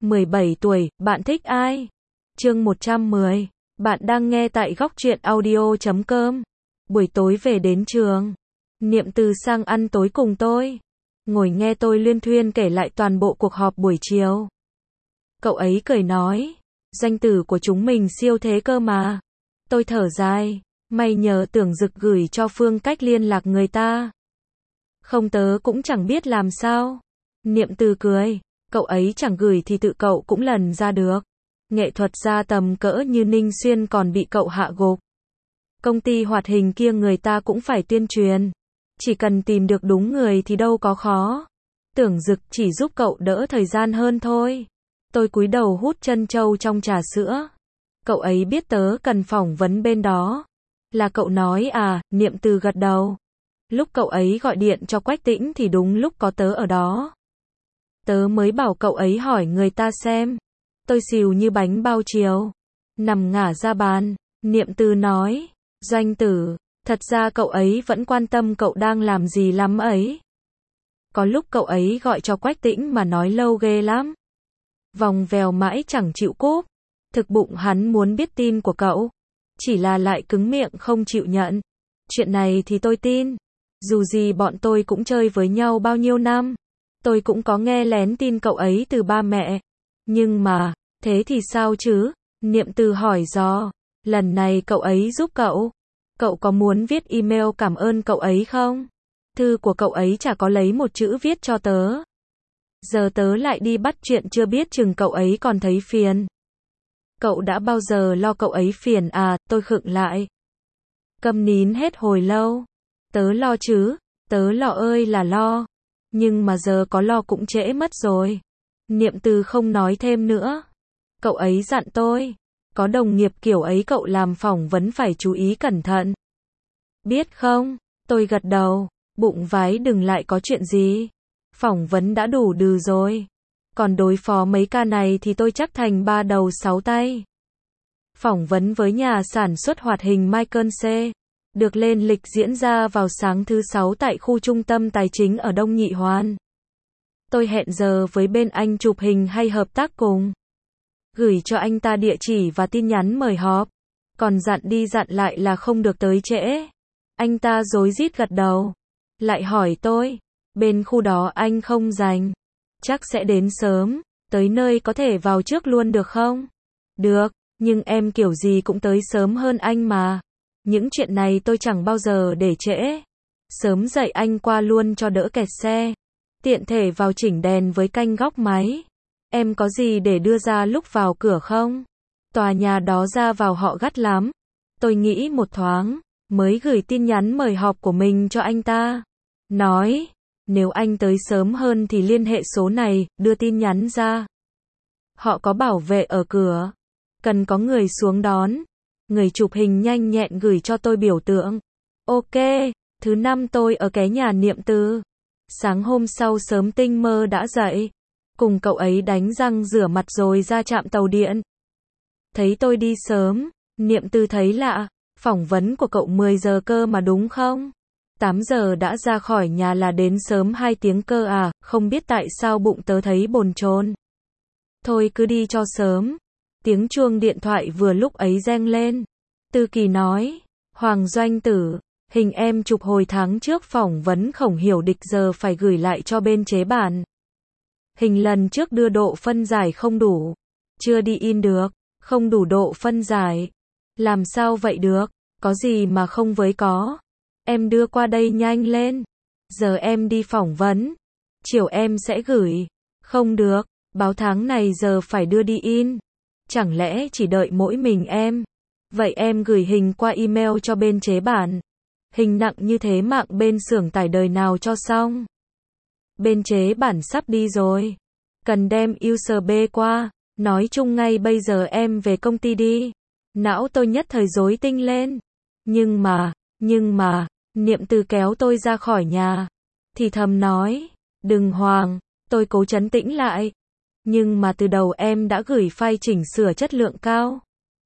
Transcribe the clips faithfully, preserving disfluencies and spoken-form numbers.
mười bảy tuổi, bạn thích ai? Chương một trăm mười. Bạn đang nghe tại góc truyện audio chấm com. Buổi tối về đến trường, Niệm Từ sang ăn tối cùng tôi. Ngồi nghe tôi luyên thuyên kể lại toàn bộ cuộc họp buổi chiều. Cậu ấy cười nói, danh tử của chúng mình siêu thế cơ mà. Tôi thở dài, may nhờ Tưởng Dực gửi cho phương cách liên lạc người ta. Không tớ cũng chẳng biết làm sao. Niệm Từ cười, cậu ấy chẳng gửi thì tự cậu cũng lần ra được. Nghệ thuật gia tầm cỡ như Ninh Xuyên còn bị cậu hạ gục. Công ty hoạt hình kia người ta cũng phải tuyên truyền. Chỉ cần tìm được đúng người thì đâu có khó. Tưởng Dực chỉ giúp cậu đỡ thời gian hơn thôi. Tôi cúi đầu hút trân châu trong trà sữa. Cậu ấy biết tớ cần phỏng vấn bên đó. Là cậu nói à, Niệm Từ gật đầu. Lúc cậu ấy gọi điện cho Quách Tĩnh thì đúng lúc có tớ ở đó. Tớ mới bảo cậu ấy hỏi người ta xem. Tôi xìu như bánh bao chiều. Nằm ngả ra bàn, Niệm Từ nói, Doanh tử, thật ra cậu ấy vẫn quan tâm cậu đang làm gì lắm ấy. Có lúc cậu ấy gọi cho Quách Tĩnh mà nói lâu ghê lắm. Vòng vèo mãi chẳng chịu cúp. Thực bụng hắn muốn biết tin của cậu. Chỉ là lại cứng miệng không chịu nhận. Chuyện này thì tôi tin. Dù gì bọn tôi cũng chơi với nhau bao nhiêu năm. Tôi cũng có nghe lén tin cậu ấy từ ba mẹ. Nhưng mà, thế thì sao chứ? Niệm Từ hỏi dò. Lần này cậu ấy giúp cậu. Cậu có muốn viết email cảm ơn cậu ấy không? Thư của cậu ấy chả có lấy một chữ viết cho tớ. Giờ tớ lại đi bắt chuyện chưa biết chừng cậu ấy còn thấy phiền. Cậu đã bao giờ lo cậu ấy phiền à? Tôi khựng lại. Câm nín hết hồi lâu. Tớ lo chứ, tớ lo ơi là lo. Nhưng mà giờ có lo cũng trễ mất rồi. Niệm Từ không nói thêm nữa. Cậu ấy dặn tôi. Có đồng nghiệp kiểu ấy cậu làm phỏng vấn phải chú ý cẩn thận. Biết không? Tôi gật đầu. Bụng vái đừng lại có chuyện gì. Phỏng vấn đã đủ đừ rồi. Còn đối phó mấy ca này thì tôi chắc thành ba đầu sáu tay. Phỏng vấn với nhà sản xuất hoạt hình Michael C. Được lên lịch diễn ra vào sáng thứ sáu tại khu trung tâm tài chính ở Đông Nhị Hoan. Tôi hẹn giờ với bên anh chụp hình hay hợp tác cùng. Gửi cho anh ta địa chỉ và tin nhắn mời họp. Còn dặn đi dặn lại là không được tới trễ. Anh ta rối rít gật đầu. Lại hỏi tôi. Bên khu đó anh không rảnh. Chắc sẽ đến sớm. Tới nơi có thể vào trước luôn được không? Được, nhưng em kiểu gì cũng tới sớm hơn anh mà. Những chuyện này tôi chẳng bao giờ để trễ. Sớm dậy anh qua luôn cho đỡ kẹt xe. Tiện thể vào chỉnh đèn với canh góc máy. Em có gì để đưa ra lúc vào cửa không? Tòa nhà đó ra vào họ gắt lắm. Tôi nghĩ một thoáng, mới gửi tin nhắn mời họp của mình cho anh ta. Nói, nếu anh tới sớm hơn thì liên hệ số này, đưa tin nhắn ra. Họ có bảo vệ ở cửa. Cần có người xuống đón. Người chụp hình nhanh nhẹn gửi cho tôi biểu tượng. Ok, thứ năm tôi ở cái nhà Niệm Từ. Sáng hôm sau sớm tinh mơ đã dậy. Cùng cậu ấy đánh răng rửa mặt rồi ra trạm tàu điện. Thấy tôi đi sớm, Niệm Từ thấy lạ. Phỏng vấn của cậu mười giờ cơ mà đúng không? tám giờ đã ra khỏi nhà là đến sớm hai tiếng cơ à, không biết tại sao bụng tớ thấy bồn chồn. Thôi cứ đi cho sớm. Tiếng chuông điện thoại vừa lúc ấy reng lên. Tư Kỳ nói, Hoàng Doanh tử, hình em chụp hồi tháng trước phỏng vấn Khổng Hiểu Địch giờ phải gửi lại cho bên chế bản. Hình lần trước đưa độ phân giải không đủ. Chưa đi in được, không đủ độ phân giải. Làm sao vậy được, có gì mà không với có. Em đưa qua đây nhanh lên. Giờ em đi phỏng vấn. Chiều em sẽ gửi. Không được, báo tháng này giờ phải đưa đi in. Chẳng lẽ chỉ đợi mỗi mình em? Vậy em gửi hình qua email cho bên chế bản. Hình nặng như thế mạng bên xưởng tải đời nào cho xong. Bên chế bản sắp đi rồi. Cần đem u ét bê qua. Nói chung ngay bây giờ em về công ty đi. Não tôi nhất thời rối tinh lên. Nhưng mà, nhưng mà, Niệm Từ kéo tôi ra khỏi nhà. Thì thầm nói, đừng Hoàng, tôi cố trấn tĩnh lại. Nhưng mà từ đầu em đã gửi file chỉnh sửa chất lượng cao.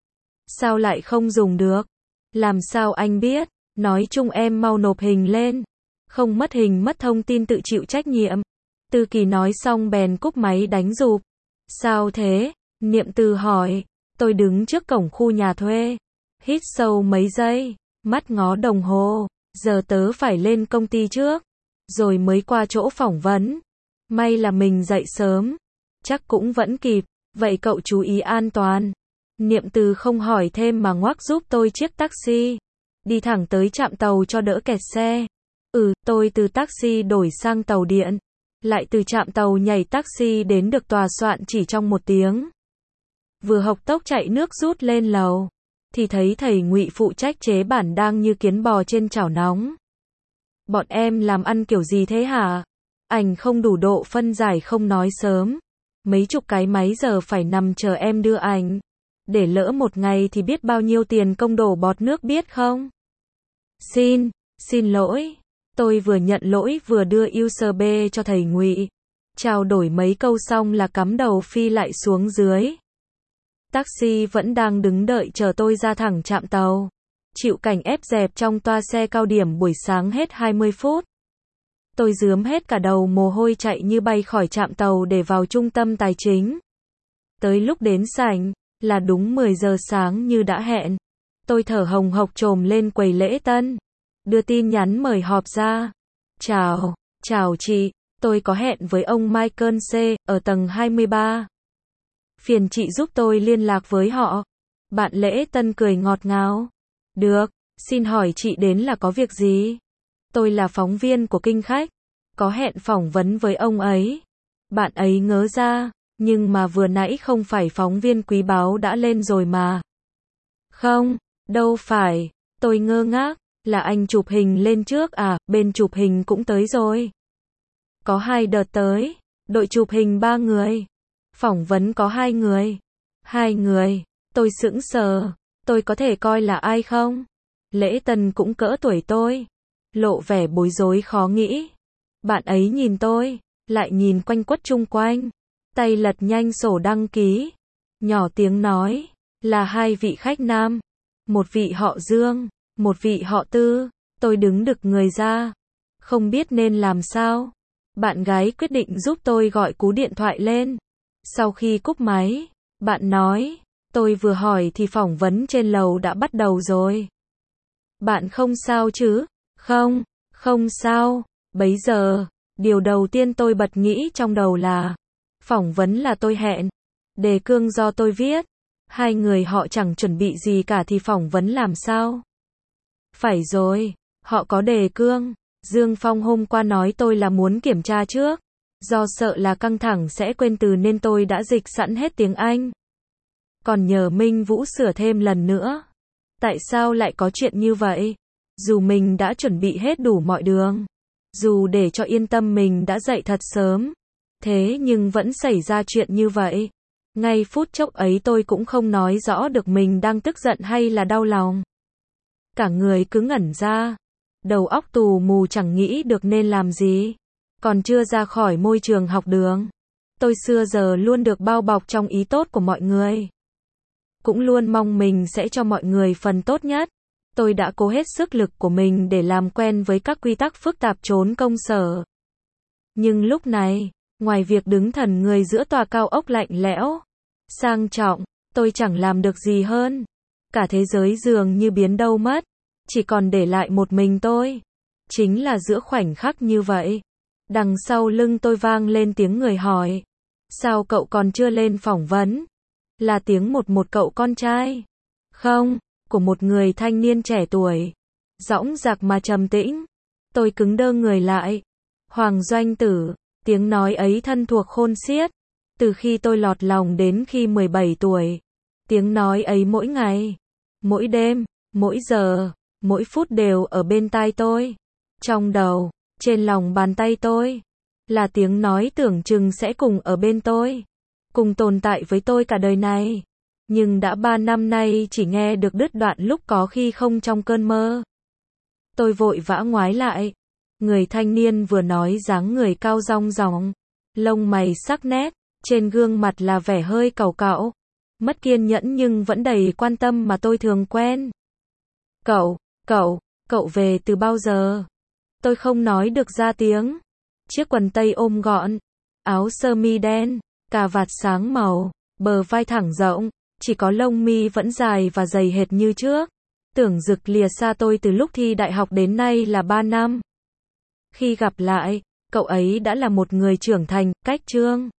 Sao lại không dùng được? Làm sao anh biết? Nói chung em mau nộp hình lên. Không mất hình mất thông tin tự chịu trách nhiệm. Tư Kỳ nói xong bèn cúp máy đánh rụp. Sao thế? Niệm Từ hỏi. Tôi đứng trước cổng khu nhà thuê. Hít sâu mấy giây. Mắt ngó đồng hồ. Giờ tớ phải lên công ty trước. Rồi mới qua chỗ phỏng vấn. May là mình dậy sớm. Chắc cũng vẫn kịp. Vậy cậu chú ý an toàn. Niệm Từ không hỏi thêm mà ngoắc giúp tôi chiếc taxi. Đi thẳng tới trạm tàu cho đỡ kẹt xe. Ừ, tôi từ taxi đổi sang tàu điện. Lại từ trạm tàu nhảy taxi đến được tòa soạn chỉ trong một tiếng. Vừa học tốc chạy nước rút lên lầu. Thì thấy thầy Ngụy phụ trách chế bản đang như kiến bò trên chảo nóng. Bọn em làm ăn kiểu gì thế hả? Ảnh không đủ độ phân giải không nói sớm. Mấy chục cái máy giờ phải nằm chờ em đưa ảnh. Để lỡ một ngày thì biết bao nhiêu tiền công đổ bọt nước biết không? Xin, xin lỗi. Tôi vừa nhận lỗi vừa đưa user B cho thầy Ngụy. Trao đổi mấy câu xong là cắm đầu phi lại xuống dưới. Taxi vẫn đang đứng đợi chờ tôi ra thẳng trạm tàu. Chịu cảnh ép dẹp trong toa xe cao điểm buổi sáng hết hai mươi phút. Tôi rướm hết cả đầu mồ hôi chạy như bay khỏi trạm tàu để vào trung tâm tài chính. Tới lúc đến sảnh, là đúng mười giờ sáng như đã hẹn. Tôi thở hồng hộc trồm lên quầy lễ tân. Đưa tin nhắn mời họp ra. Chào, chào chị, tôi có hẹn với ông Michael C. ở tầng hai mươi ba. Phiền chị giúp tôi liên lạc với họ. Bạn lễ tân cười ngọt ngào. Được, xin hỏi chị đến là có việc gì? Tôi là phóng viên của Kinh Khách. Có hẹn phỏng vấn với ông ấy. Bạn ấy ngớ ra, nhưng mà vừa nãy không phải phóng viên Quý báo đã lên rồi mà. Không, đâu phải, tôi ngơ ngác, là anh chụp hình lên trước à, bên chụp hình cũng tới rồi. Có hai đợt tới, đội chụp hình ba người. Phỏng vấn có hai người. Hai người, tôi sững sờ, tôi có thể coi là ai không? Lễ tân cũng cỡ tuổi tôi. Lộ vẻ bối rối khó nghĩ. Bạn ấy nhìn tôi, lại nhìn quanh quất chung quanh. Tay lật nhanh sổ đăng ký. Nhỏ tiếng nói, là hai vị khách nam. Một vị họ Dương, một vị họ Tư. Tôi đứng đực người ra. Không biết nên làm sao. Bạn gái quyết định giúp tôi gọi cú điện thoại lên. Sau khi cúp máy, bạn nói, tôi vừa hỏi thì phỏng vấn trên lầu đã bắt đầu rồi. Bạn không sao chứ? Không, không sao. Bấy giờ, điều đầu tiên tôi bật nghĩ trong đầu là, phỏng vấn là tôi hẹn, đề cương do tôi viết. Hai người họ chẳng chuẩn bị gì cả thì phỏng vấn làm sao? Phải rồi, họ có đề cương. Dương Phong hôm qua nói tôi là muốn kiểm tra trước. Do sợ là căng thẳng sẽ quên từ nên tôi đã dịch sẵn hết tiếng Anh. Còn nhờ Minh Vũ sửa thêm lần nữa. Tại sao lại có chuyện như vậy? Dù mình đã chuẩn bị hết đủ mọi đường. Dù để cho yên tâm mình đã dậy thật sớm. Thế nhưng vẫn xảy ra chuyện như vậy. Ngay phút chốc ấy tôi cũng không nói rõ được mình đang tức giận hay là đau lòng. Cả người cứ ngẩn ra. Đầu óc tù mù chẳng nghĩ được nên làm gì. Còn chưa ra khỏi môi trường học đường. Tôi xưa giờ luôn được bao bọc trong ý tốt của mọi người. Cũng luôn mong mình sẽ cho mọi người phần tốt nhất. Tôi đã cố hết sức lực của mình để làm quen với các quy tắc phức tạp chốn công sở. Nhưng lúc này, ngoài việc đứng thần người giữa tòa cao ốc lạnh lẽo, sang trọng, tôi chẳng làm được gì hơn. Cả thế giới dường như biến đâu mất. Chỉ còn để lại một mình tôi. Chính là giữa khoảnh khắc như vậy. Đằng sau lưng tôi vang lên tiếng người hỏi. Sao cậu còn chưa lên phỏng vấn? Là tiếng một một cậu con trai. Không, của một người thanh niên trẻ tuổi. Dõng dạc mà trầm tĩnh. Tôi cứng đơ người lại. Hoàng Doanh Tử, tiếng nói ấy thân thuộc khôn xiết. Từ khi tôi lọt lòng đến khi mười bảy tuổi. Tiếng nói ấy mỗi ngày, mỗi đêm, mỗi giờ, mỗi phút đều ở bên tai tôi. Trong đầu, trên lòng bàn tay tôi. Là tiếng nói tưởng chừng sẽ cùng ở bên tôi. Cùng tồn tại với tôi cả đời này. Nhưng đã ba năm nay chỉ nghe được đứt đoạn lúc có khi không trong cơn mơ. Tôi vội vã ngoái lại. Người thanh niên vừa nói dáng người cao rong ròng. Lông mày sắc nét. Trên gương mặt là vẻ hơi càu cạo. Mất kiên nhẫn nhưng vẫn đầy quan tâm mà tôi thường quen. Cậu, cậu, cậu về từ bao giờ? Tôi không nói được ra tiếng. Chiếc quần tây ôm gọn. Áo sơ mi đen. cà vạt sáng màu, bờ vai thẳng rộng, chỉ có lông mi vẫn dài và dày hệt như trước. Tưởng Dực lìa xa tôi từ lúc thi đại học đến nay là ba năm. Khi gặp lại, cậu ấy đã là một người trưởng thành, cách Trương